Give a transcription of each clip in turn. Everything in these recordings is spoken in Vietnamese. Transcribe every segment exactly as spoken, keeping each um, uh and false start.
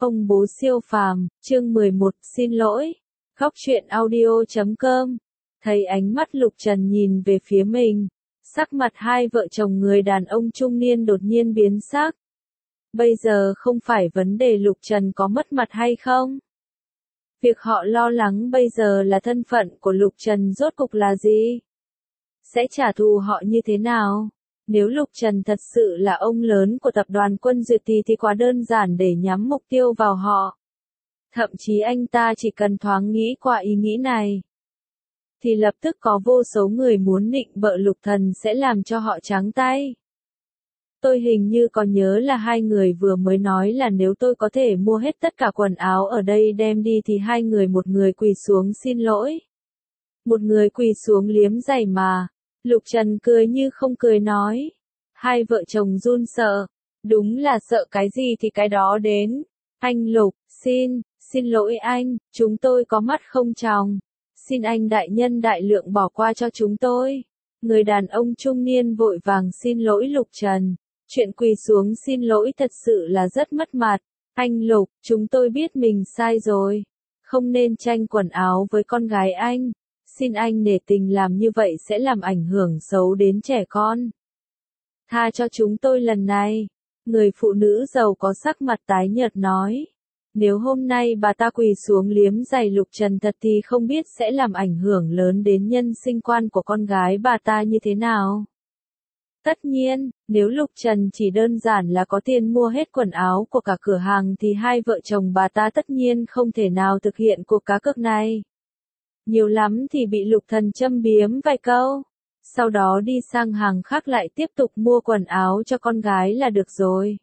Ông bố siêu phàm, chương mười một, xin lỗi. Góc truyện audio chấm com. Thấy ánh mắt Lục Trần nhìn về phía mình, sắc mặt hai vợ chồng người đàn ông trung niên đột nhiên biến sắc. Bây giờ không phải vấn đề Lục Trần có mất mặt hay không. Việc họ lo lắng bây giờ là thân phận của Lục Trần rốt cục là gì? Sẽ trả thù họ như thế nào? Nếu Lục Trần thật sự là ông lớn của tập đoàn Quân Duyệt thì thì quá đơn giản để nhắm mục tiêu vào họ. Thậm chí anh ta chỉ cần thoáng nghĩ qua ý nghĩ này, thì lập tức có vô số người muốn nịnh bợ Lục Thần sẽ làm cho họ trắng tay. Tôi hình như còn nhớ là hai người vừa mới nói là nếu tôi có thể mua hết tất cả quần áo ở đây đem đi thì hai người một người quỳ xuống xin lỗi. Một người quỳ xuống liếm giày mà. Lục Trần cười như không cười nói. Hai vợ chồng run sợ. Đúng là sợ cái gì thì cái đó đến. Anh Lục, xin, xin lỗi anh, chúng tôi có mắt không tròng. Xin anh đại nhân đại lượng bỏ qua cho chúng tôi. Người đàn ông trung niên vội vàng xin lỗi Lục Trần. Chuyện quỳ xuống xin lỗi thật sự là rất mất mặt. Anh Lục, chúng tôi biết mình sai rồi. Không nên tranh quần áo với con gái anh. Xin anh nể tình làm như vậy sẽ làm ảnh hưởng xấu đến trẻ con. Tha cho chúng tôi lần này. Người phụ nữ giàu có sắc mặt tái nhợt nói. Nếu hôm nay bà ta quỳ xuống liếm giày Lục Trần thật thì không biết sẽ làm ảnh hưởng lớn đến nhân sinh quan của con gái bà ta như thế nào. Tất nhiên, nếu Lục Trần chỉ đơn giản là có tiền mua hết quần áo của cả cửa hàng thì hai vợ chồng bà ta tất nhiên không thể nào thực hiện cuộc cá cược này. Nhiều lắm thì bị Lục Thần châm biếm vài câu, sau đó đi sang hàng khác lại tiếp tục mua quần áo cho con gái là được rồi.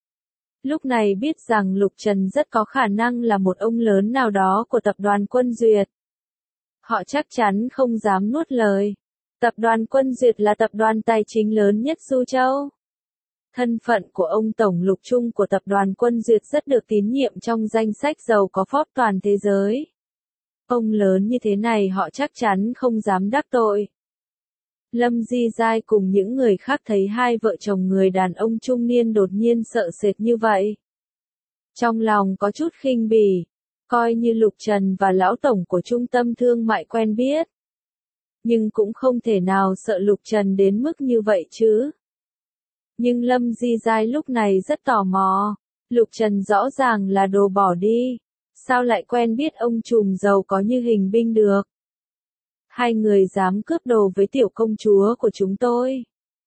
Lúc này biết rằng Lục Trần rất có khả năng là một ông lớn nào đó của tập đoàn Quân Duyệt. Họ chắc chắn không dám nuốt lời. Tập đoàn Quân Duyệt là tập đoàn tài chính lớn nhất Du Châu. Thân phận của ông Tổng Lục Trung của tập đoàn Quân Duyệt rất được tín nhiệm trong danh sách giàu có Forbes toàn thế giới. Ông lớn như thế này họ chắc chắn không dám đắc tội. Lâm Di Giai cùng những người khác thấy hai vợ chồng người đàn ông trung niên đột nhiên sợ sệt như vậy. Trong lòng có chút khinh bỉ, coi như Lục Trần và lão tổng của trung tâm thương mại quen biết. Nhưng cũng không thể nào sợ Lục Trần đến mức như vậy chứ. Nhưng Lâm Di Giai lúc này rất tò mò. Lục Trần rõ ràng là đồ bỏ đi. Sao lại quen biết ông trùm giàu có như Hình Binh được? Hai người dám cướp đồ với tiểu công chúa của chúng tôi.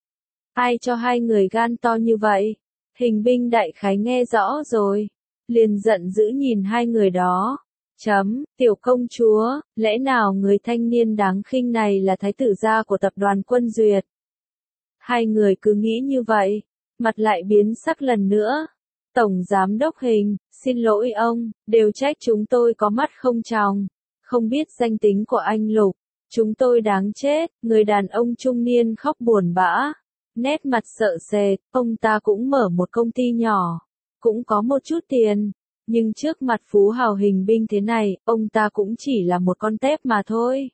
Ai cho hai người gan to như vậy? Hình Binh đại khái nghe rõ rồi. Liền giận dữ nhìn hai người đó. Chấm, tiểu công chúa, lẽ nào người thanh niên đáng khinh này là thái tử gia của tập đoàn Quân Duyệt? Hai người cứ nghĩ như vậy, mặt lại biến sắc lần nữa. Tổng giám đốc Hình, xin lỗi ông, đều trách chúng tôi có mắt không tròng, không biết danh tính của anh Lục, chúng tôi đáng chết. Người đàn ông trung niên khóc buồn bã, nét mặt sợ sệt. Ông ta cũng mở một công ty nhỏ, cũng có một chút tiền, nhưng trước mặt phú hào Hình Binh thế này, ông ta cũng chỉ là một con tép mà thôi.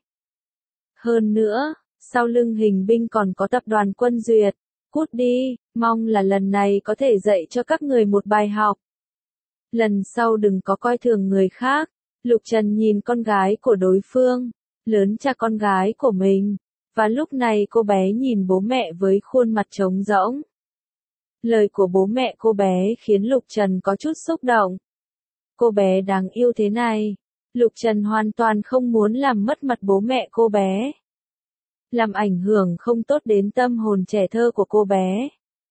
Hơn nữa, sau lưng Hình Binh còn có tập đoàn Quân Duyệt. Cút đi, mong là lần này có thể dạy cho các người một bài học. Lần sau đừng có coi thường người khác. Lục Trần nhìn con gái của đối phương, lớn cha con gái của mình, và lúc này cô bé nhìn bố mẹ với khuôn mặt trống rỗng. Lời của bố mẹ cô bé khiến Lục Trần có chút xúc động. Cô bé đáng yêu thế này, Lục Trần hoàn toàn không muốn làm mất mặt bố mẹ cô bé. Làm ảnh hưởng không tốt đến tâm hồn trẻ thơ của cô bé.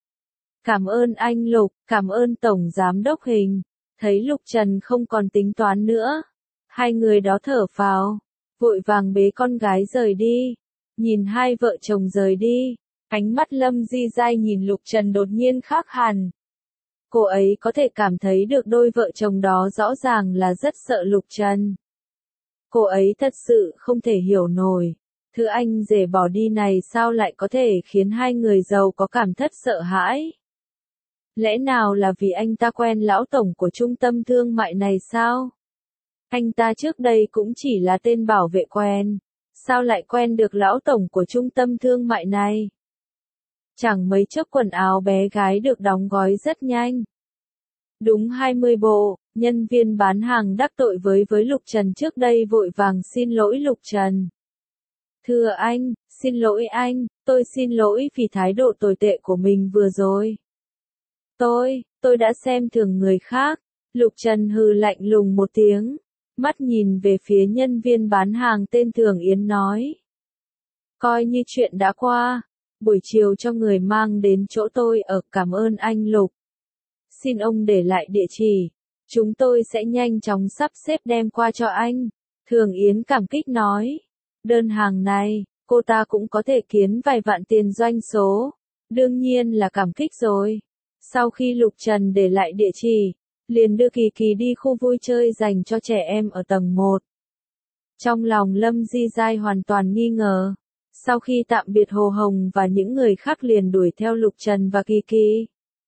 Cảm ơn anh Lục, cảm ơn Tổng Giám đốc Hình. Thấy Lục Trần không còn tính toán nữa. Hai người đó thở phào, vội vàng bế con gái rời đi. Nhìn hai vợ chồng rời đi, ánh mắt Lâm Di Giai nhìn Lục Trần đột nhiên khác hẳn. Cô ấy có thể cảm thấy được đôi vợ chồng đó rõ ràng là rất sợ Lục Trần. Cô ấy thật sự không thể hiểu nổi. Thứ anh rể bỏ đi này sao lại có thể khiến hai người giàu có cảm thất sợ hãi? Lẽ nào là vì anh ta quen lão tổng của trung tâm thương mại này sao? Anh ta trước đây cũng chỉ là tên bảo vệ quen. Sao lại quen được lão tổng của trung tâm thương mại này? Chẳng mấy chốc quần áo bé gái được đóng gói rất nhanh. Đúng hai mươi bộ, Nhân viên bán hàng đắc tội với với Lục Trần trước đây vội vàng xin lỗi Lục Trần. Thưa anh, xin lỗi anh, tôi xin lỗi vì thái độ tồi tệ của mình vừa rồi. Tôi, tôi đã xem thường người khác. Lục Trần hừ lạnh lùng một tiếng, mắt nhìn về phía nhân viên bán hàng tên Thường Yến nói. Coi như chuyện đã qua, buổi chiều cho người mang đến chỗ tôi ở, cảm ơn anh Lục. Xin ông để lại địa chỉ, chúng tôi sẽ nhanh chóng sắp xếp đem qua cho anh. Thường Yến cảm kích nói, đơn hàng này, cô ta cũng có thể kiếm vài vạn tiền doanh số, đương nhiên là cảm kích rồi. Sau khi Lục Trần để lại địa chỉ, liền đưa Kỳ Kỳ đi khu vui chơi dành cho trẻ em ở tầng một. Trong lòng Lâm Di Giai hoàn toàn nghi ngờ. Sau khi tạm biệt Hồ Hồng và những người khác liền đuổi theo Lục Trần và Kỳ Kỳ.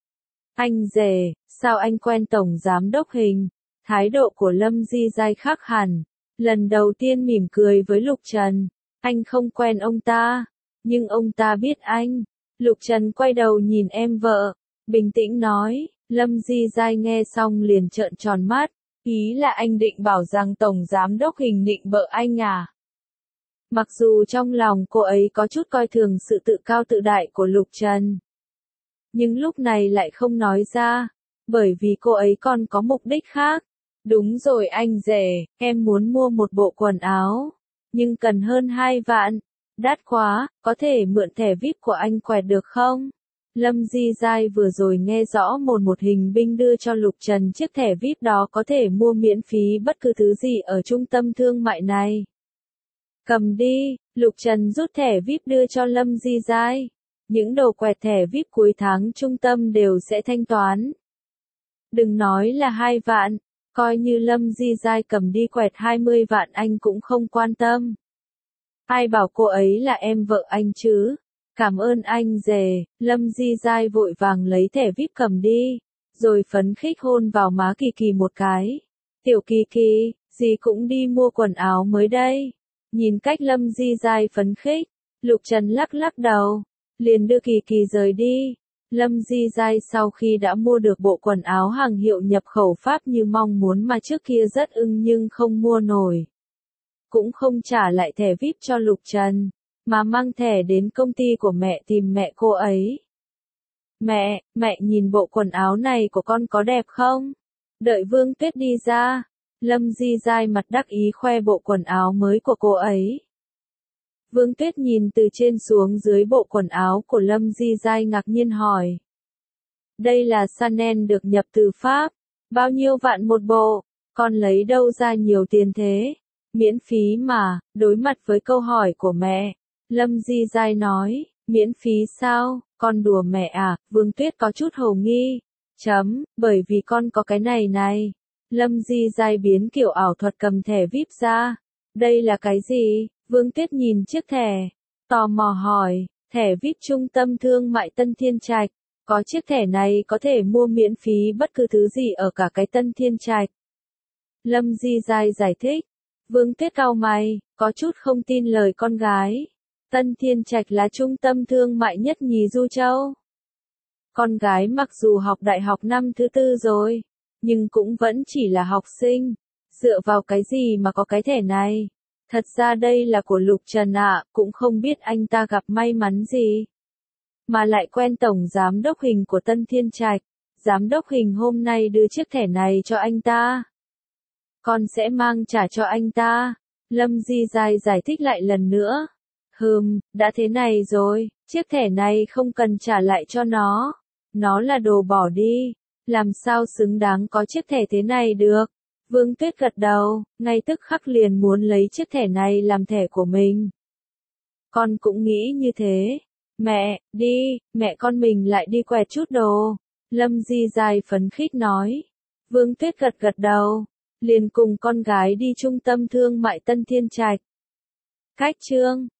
Anh rể, sao anh quen Tổng Giám Đốc Hình? Thái độ của Lâm Di Giai khác hẳn. Lần đầu tiên mỉm cười với Lục Trần. Anh không quen ông ta, nhưng ông ta biết anh. Lục Trần quay đầu nhìn em vợ, bình tĩnh nói. Lâm Di Giai nghe xong liền trợn tròn mắt. Ý là anh định bảo rằng Tổng Giám Đốc Hình định bợ anh à? Mặc dù trong lòng cô ấy có chút coi thường sự tự cao tự đại của Lục Trần, nhưng lúc này lại không nói ra, bởi vì cô ấy còn có mục đích khác. Đúng rồi anh rể, em muốn mua một bộ quần áo, nhưng cần hơn hai vạn. Đắt quá, có thể mượn thẻ vi ai pi của anh quẹt được không? Lâm Di Giai vừa rồi nghe rõ một một hình binh đưa cho Lục Trần chiếc thẻ vi ai pi đó có thể mua miễn phí bất cứ thứ gì ở trung tâm thương mại này. Cầm đi, Lục Trần rút thẻ vi ai pi đưa cho Lâm Di Giai. Những đồ quẹt thẻ vi ai pi cuối tháng trung tâm đều sẽ thanh toán. Đừng nói là hai vạn, coi như Lâm Di Giai cầm đi quẹt hai mươi vạn anh cũng không quan tâm. Ai bảo cô ấy là em vợ anh chứ? Cảm ơn anh rể. Lâm Di Giai vội vàng lấy thẻ vi ai pi cầm đi, rồi phấn khích hôn vào má Kỳ Kỳ một cái. Tiểu Kỳ Kỳ, dì cũng đi mua quần áo mới đây. Nhìn cách Lâm Di Giai phấn khích, Lục Trần lắc lắc đầu, liền đưa Kỳ Kỳ rời đi. Lâm Di Giai sau khi đã mua được bộ quần áo hàng hiệu nhập khẩu Pháp như mong muốn mà trước kia rất ưng nhưng không mua nổi, cũng không trả lại thẻ vi ai pi cho Lục Trần, mà mang thẻ đến công ty của mẹ tìm mẹ cô ấy. Mẹ, mẹ nhìn bộ quần áo này của con có đẹp không? Đợi Vương Tuyết đi ra, Lâm Di Giai mặt đắc ý khoe bộ quần áo mới của cô ấy. Vương Tuyết nhìn từ trên xuống dưới bộ quần áo của Lâm Di Giai ngạc nhiên hỏi. Đây là Chanel được nhập từ Pháp, bao nhiêu vạn một bộ, con lấy đâu ra nhiều tiền thế? Miễn phí mà. Đối mặt với câu hỏi của mẹ, Lâm Di Giai nói, miễn phí sao, con đùa mẹ à? Vương Tuyết có chút hồ nghi. Chấm, bởi vì con có cái này này. Lâm Di Giai biến kiểu ảo thuật cầm thẻ vi ai pi ra. Đây là cái gì? Vương Tuyết nhìn chiếc thẻ, tò mò hỏi, thẻ vi ai pi trung tâm thương mại Tân Thiên Trạch. Có chiếc thẻ này có thể mua miễn phí bất cứ thứ gì ở cả cái Tân Thiên Trạch. Lâm Di Giai giải thích. Vương Tuyết cau mày, có chút không tin lời con gái. Tân Thiên Trạch là trung tâm thương mại nhất nhì Du Châu. Con gái mặc dù học đại học năm thứ tư rồi, nhưng cũng vẫn chỉ là học sinh. Dựa vào cái gì mà có cái thẻ này? Thật ra đây là của Lục Trần ạ, cũng không biết anh ta gặp may mắn gì, mà lại quen Tổng Giám Đốc Hình của Tân Thiên Trạch. Giám Đốc Hình hôm nay đưa chiếc thẻ này cho anh ta. Con sẽ mang trả cho anh ta. Lâm Di Giai giải thích lại lần nữa. Hừm, đã thế này rồi, chiếc thẻ này không cần trả lại cho nó. Nó là đồ bỏ đi. Làm sao xứng đáng có chiếc thẻ thế này được? Vương Tuyết gật đầu, ngay tức khắc liền muốn lấy chiếc thẻ này làm thẻ của mình. Con cũng nghĩ như thế. Mẹ, đi, mẹ con mình lại đi quẹt chút đồ. Lâm Di Giai phấn khích nói. Vương Tuyết gật gật đầu, liền cùng con gái đi trung tâm thương mại Tân Thiên Trạch. Cách chương